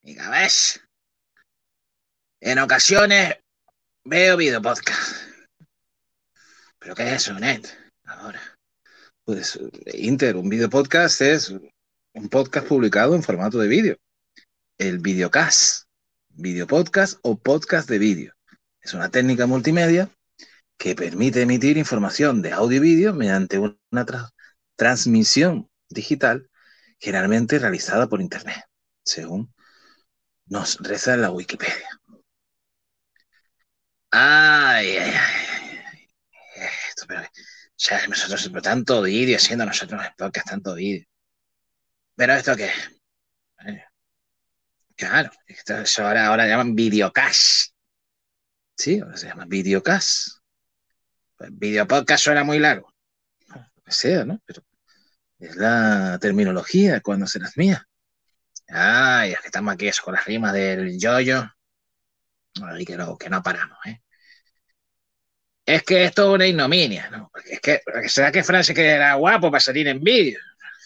mi cabeza. En ocasiones veo video podcast. ¿Pero qué es eso, Net? Ahora. Pues un video podcast es un podcast publicado en formato de vídeo. El videocast. Video podcast o podcast de vídeo. Es una técnica multimedia que permite emitir información de audio y vídeo mediante una transmisión digital generalmente realizada por Internet, según nos reza la Wikipedia. Ay, ay, ay. Esto, pero, ya nosotros tanto vídeo haciendo nosotros en podcast, tanto vídeo. ¿Pero esto qué? Claro, eso ahora llaman videocast. Sí, ahora se llama videocast. Pues video podcast suena muy largo. Lo que sea, ¿no? Pero es la terminología cuando se las mía. Ay, es que estamos aquí eso, con las rimas del yoyo. Ay, que no paramos, ¿eh? Es que esto es una ignominia, ¿no? Porque es que, ¿será que Francia que era guapo para salir en vídeo?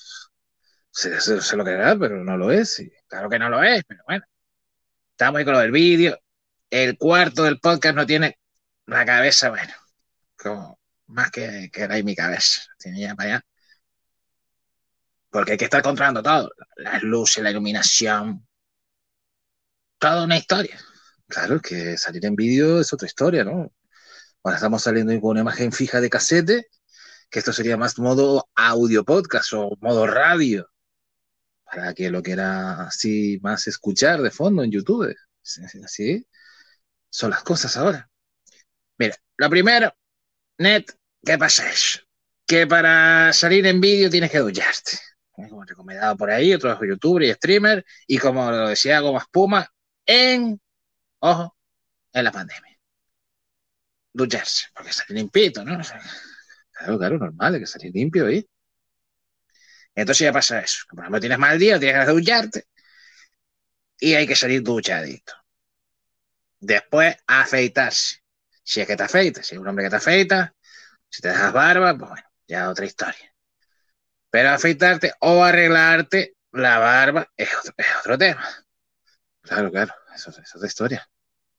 Se lo creerá, pero no lo es. Sí. Claro que no lo es, pero bueno. Estamos ahí con lo del vídeo. El cuarto del podcast no tiene la cabeza, bueno, como más que era ahí mi cabeza. Tiene ya para allá. Porque hay que estar controlando todo. Las luces, la iluminación. Toda una historia. Claro que salir en vídeo es otra historia, ¿no? Ahora estamos saliendo con una imagen fija de casete, que esto sería más modo audio podcast o modo radio, para que lo quiera así más escuchar de fondo en YouTube. Así son las cosas ahora. Mira, lo primero, Net, ¿qué pasa eso? Que para salir en vídeo tienes que ducharte. Como recomendado por ahí, otros youtubers y streamers, y como lo decía Goma Espuma, ojo, en la pandemia. Ducharse, porque salir limpito, ¿no? Claro, normal, hay que salir limpio, ¿eh? Entonces ya pasa eso. Por ejemplo, tienes mal día, tienes que ducharte y hay que salir duchadito. Después, afeitarse. Si es que te afeitas, si es un hombre que te afeita, si te dejas barba, pues bueno, ya otra historia. Pero afeitarte o arreglarte la barba es otro tema. Claro, eso es otra historia.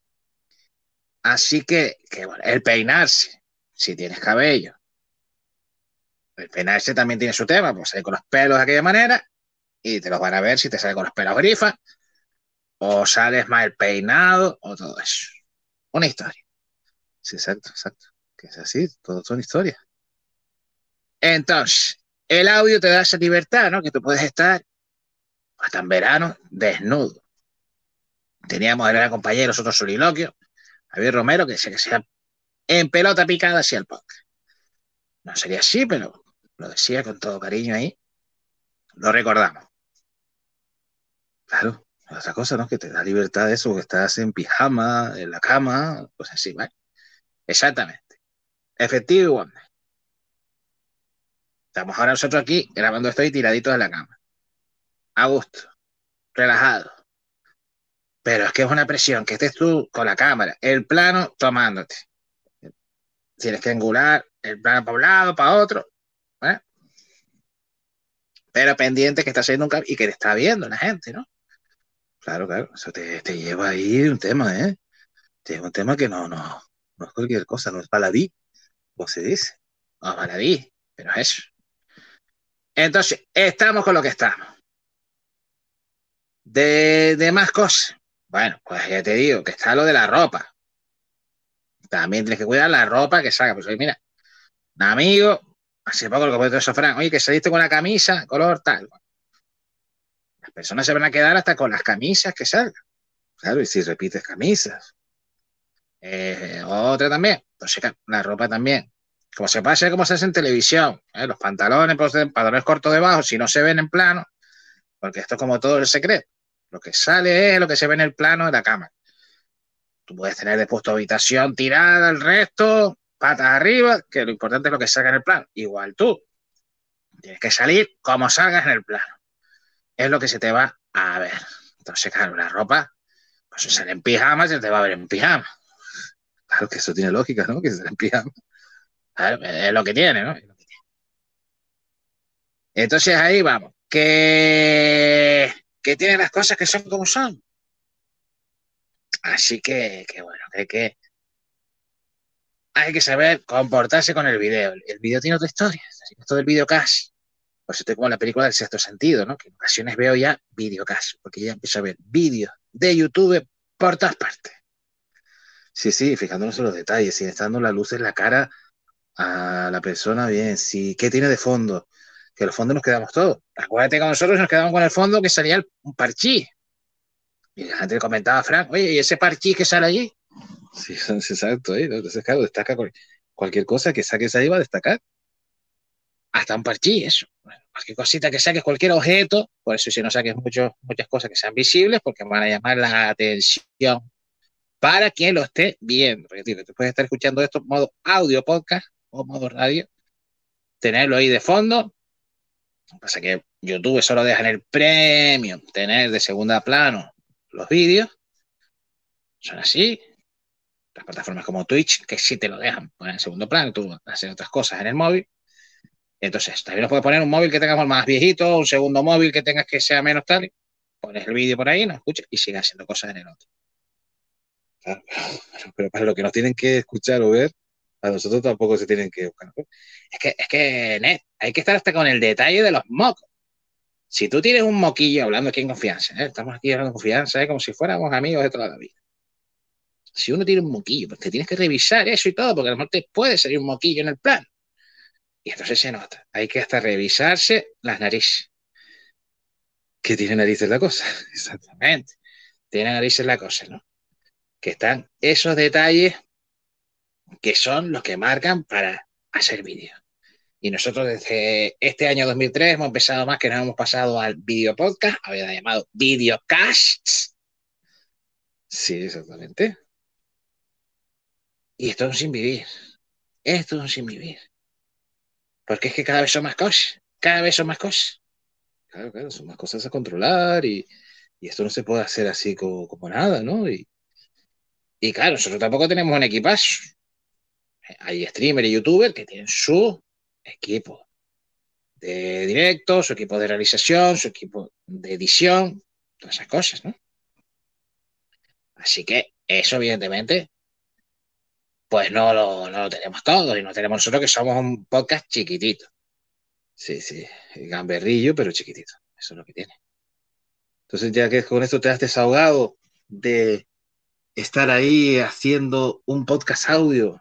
Así que bueno, el peinarse, si tienes cabello. El peinarse también tiene su tema, pues salir con los pelos de aquella manera y te los van a ver si te sale con los pelos grifas o sales mal peinado o todo eso. Una historia. Sí, exacto. Que es así, todo son historias. Entonces, el audio te da esa libertad, ¿no? Que tú puedes estar hasta en verano desnudo. Teníamos el compañero, otro soliloquio, Javier Romero, que decía que sea en pelota picada hacia el podcast. No sería así, pero lo decía con todo cariño ahí. Lo recordamos. Claro, otra cosa, ¿no? Que te da libertad de eso, que estás en pijama, en la cama, pues así, ¿vale? Exactamente. Efectivo igual. Estamos ahora nosotros aquí grabando esto y tiraditos de la cama. A gusto, relajado. Pero es que es una presión, que estés tú con la cámara, el plano tomándote. Tienes que angular el plano para un lado, para otro. ¿Eh? Pero pendiente que está haciendo un cambio y que te está viendo la gente, ¿no? Claro, eso te lleva ahí un tema, ¿eh? Te lleva un tema que no es cualquier cosa, no es baladí, como se dice. No es baladí, pero es eso. Entonces, estamos con lo que estamos. De más cosas. Bueno, pues ya te digo que está lo de la ropa. También tienes que cuidar la ropa que salga. Pues oye, mira, un amigo, hace poco lo que puede Sofran, oye, que saliste con la camisa, color tal. Las personas se van a quedar hasta con las camisas que salgan. Claro, y si repites camisas. Otra también. Entonces, la ropa también. Como se pasa, como se hace en televisión. Los pantalones, pues, pantalones cortos debajo, si no se ven en plano, porque esto es como todo el secreto. Lo que sale es lo que se ve en el plano de la cámara. Tú puedes tener después tu habitación tirada, el resto, patas arriba, que lo importante es lo que salga en el plano. Igual tú. Tienes que salir como salgas en el plano. Es lo que se te va a ver. Entonces, claro, la ropa, pues si sale en pijama, se te va a ver en pijama. Claro que eso tiene lógica, ¿no? Que se sale en pijama. Claro, es lo que tiene, ¿no? Entonces ahí vamos. Que tiene las cosas que son como son. Así que bueno, hay que saber comportarse con el video. El video tiene otra historia, esto del videocast. Por eso estoy como la película del sexto sentido, ¿no? Que en ocasiones veo ya videocast, porque ya empiezo a ver vídeos de YouTube por todas partes. Sí, sí, fijándonos en los detalles, si está dando la luz en la cara a la persona, bien, sí, ¿qué tiene de fondo? Que el fondo nos quedamos todos. Acuérdate que nosotros nos quedamos con el fondo que salía un parchís. Y la gente le comentaba a Frank, oye, ¿y ese parchís que sale allí? Sí, es exacto, ¿eh? Entonces, claro, destaca cualquier cosa que saques ahí va a destacar. Hasta un parchís, eso. Bueno, cualquier cosita que saques, cualquier objeto, por eso si no saques muchas cosas que sean visibles, porque van a llamar la atención para quien lo esté viendo. Porque tío, tú puedes estar escuchando esto en modo audio podcast o modo radio, tenerlo ahí de fondo. Lo que pasa es que YouTube solo deja en el premium tener de segunda plano los vídeos. Son así. Las plataformas como Twitch, que sí te lo dejan poner en segundo plano, tú haces otras cosas en el móvil. Entonces, también nos puedes poner un móvil que tengamos más viejito, un segundo móvil que tengas que sea menos tal. Pones el vídeo por ahí, no escuchas y sigas haciendo cosas en el otro. Claro, pero para lo que nos tienen que escuchar o ver, a nosotros tampoco se tienen que buscar. Net, hay que estar hasta con el detalle de los mocos. Si tú tienes un moquillo, hablando aquí en confianza, estamos aquí hablando en confianza, como si fuéramos amigos de toda la vida. Si uno tiene un moquillo, pues te tienes que revisar eso y todo, porque a lo mejor te puede salir un moquillo en el plan. Y entonces se nota. Hay que hasta revisarse las narices. Que tiene narices la cosa. Exactamente. Tiene narices la cosa, ¿no? Que están esos detalles que son los que marcan para hacer vídeos. Y nosotros desde este año 2003 hemos empezado más que nos hemos pasado al video podcast, había llamado videocasts. Sí, exactamente. Y esto es un sin vivir. Esto es un sin vivir. Porque es que cada vez son más cosas. Cada vez son más cosas. Claro, claro, son más cosas a controlar y esto no se puede hacer así como nada, ¿no? Y claro, nosotros tampoco tenemos un equipazo. Hay streamers y youtubers que tienen su equipo de directo, su equipo de realización, su equipo de edición, todas esas cosas, ¿no? Así que eso, evidentemente, pues no lo tenemos todos y no tenemos nosotros que somos un podcast chiquitito. Sí, sí, gamberrillo, pero chiquitito. Eso es lo que tiene. Entonces, ya que con esto te has desahogado de estar ahí haciendo un podcast audio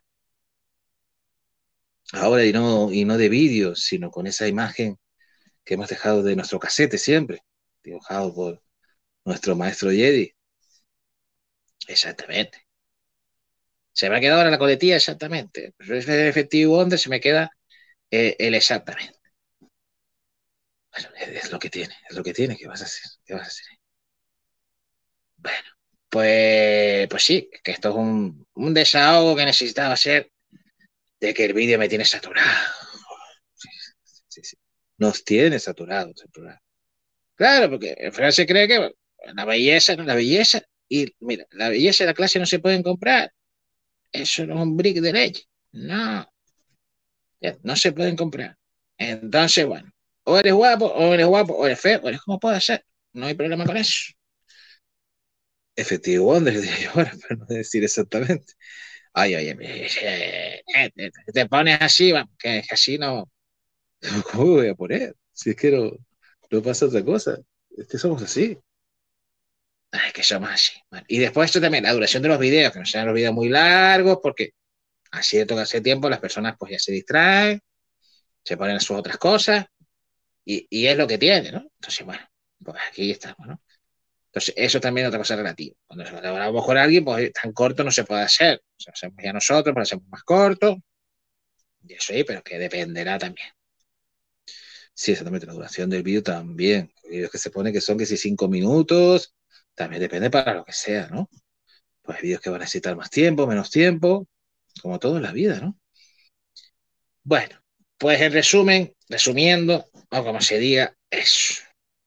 ahora y no de vídeo, sino con esa imagen que hemos dejado de nuestro casete siempre, dibujado por nuestro maestro Jedi. Exactamente. Se me ha quedado ahora la coletilla exactamente. Pero es el efectivo donde se me queda el exactamente. Bueno, es lo que tiene, es lo que tiene. ¿Qué vas a hacer? ¿Qué vas a hacer? Bueno, pues sí, que esto es un desahogo que necesitaba hacer de que el vídeo me tiene saturado. Sí, sí, sí. Nos tiene saturados el programa. Claro, porque en Francia se cree que bueno, la belleza no es la belleza. Y mira, la belleza y la clase no se pueden comprar. Eso no es un brick de leche. No, no se pueden comprar. Entonces, bueno, o eres guapo, o eres feo, o eres como puede ser. No hay problema con eso. Efectivo Wonder, diría yo ahora, para no decir exactamente. Ay, oye, te pones así, vamos, que así no. ¿Cómo me voy a poner? Si es que no pasa otra cosa. Es que somos así. Ay, que somos así. Bueno, y después esto también, la duración de los videos, que no sean los videos muy largos, porque así de todo hace tiempo las personas pues ya se distraen, se ponen a sus otras cosas, y es lo que tiene, ¿no? Entonces, bueno, pues aquí estamos, ¿no? Entonces, eso también es otra cosa relativa. Cuando hablamos con alguien, pues tan corto no se puede hacer. O sea, hacemos ya nosotros, pero hacemos más corto, y eso ahí, pero que dependerá también. Sí, exactamente, la duración del vídeo también. Hay vídeos que se pone que son que si 5 minutos, también depende para lo que sea, ¿no? Pues hay vídeos que van a necesitar más tiempo, menos tiempo, como todo en la vida, ¿no? Bueno, pues en resumen, resumiendo, o como se diga, eso.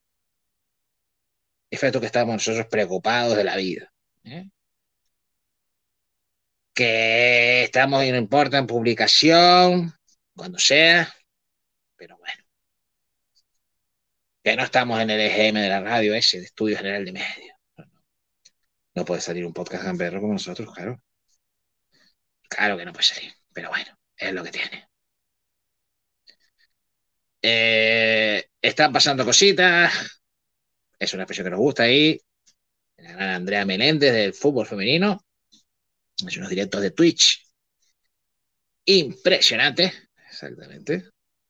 Es cierto que estamos nosotros preocupados de la vida. ¿Eh? Que estamos y no importa en publicación, cuando sea, pero bueno, que no estamos en el EGM de la radio ese, de Estudio General de Medios. No puede salir un podcast gamberro como nosotros, claro. Claro que no puede salir, pero bueno, es lo que tiene. Están pasando cositas, es una expresión que nos gusta ahí. La gran Andrea Menéndez del fútbol femenino, es unos directos de Twitch impresionantes, exactamente.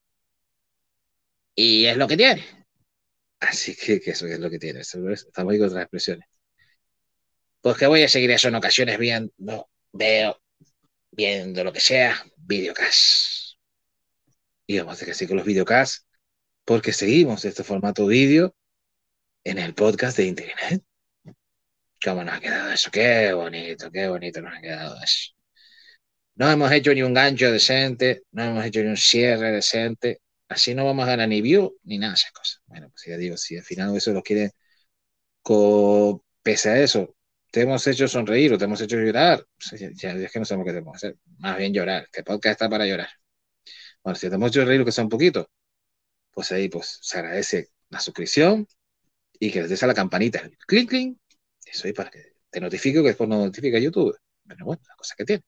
Y es lo que tiene. Así que eso es lo que tiene. Estamos ahí con otras expresiones. Pues que voy a seguir eso en ocasiones viendo, viendo lo que sea, videocast. Y vamos a hacer que sí con los videocasts, porque seguimos este formato vídeo en el podcast de Internet. ¿Cómo nos ha quedado eso? Qué bonito nos ha quedado eso. No hemos hecho ni un gancho decente, no hemos hecho ni un cierre decente. Así no vamos a ganar ni view ni nada de esas cosas. Bueno, pues ya digo, si al final eso lo quiere, pese a eso, te hemos hecho sonreír o te hemos hecho llorar, pues ya es que no sabemos qué tenemos que hacer. Más bien llorar. Este podcast está para llorar. Bueno, si te hemos hecho reír, que sea un poquito, pues ahí pues se agradece la suscripción y que les des a la campanita, el clink, clink. Eso ahí para que te notifique que después no notifica YouTube. Pero bueno, la cosa que tiene.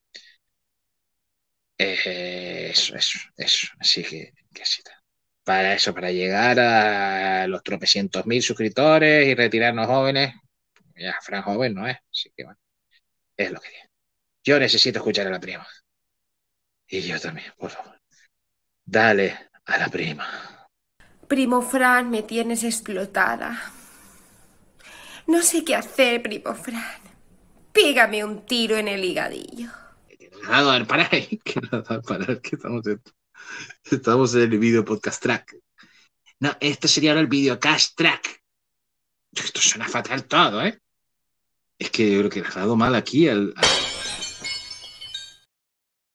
Eso. Así que sí. Para eso, para llegar a los tropecientos mil suscriptores y retirarnos jóvenes, ya Fran joven no es, así que bueno, es lo que tiene. Yo necesito escuchar a la prima. Y yo también, por favor. Dale a la prima. Primo Fran, me tienes explotada. No sé qué hacer, primo Fran. Pégame un tiro en el higadillo. Nada, a ver, para ahí. Que nada, parar, que estamos en el video podcast track. No, esto sería ahora el videocast track. Esto suena fatal todo, ¿eh? Es que yo creo que le has dado mal aquí al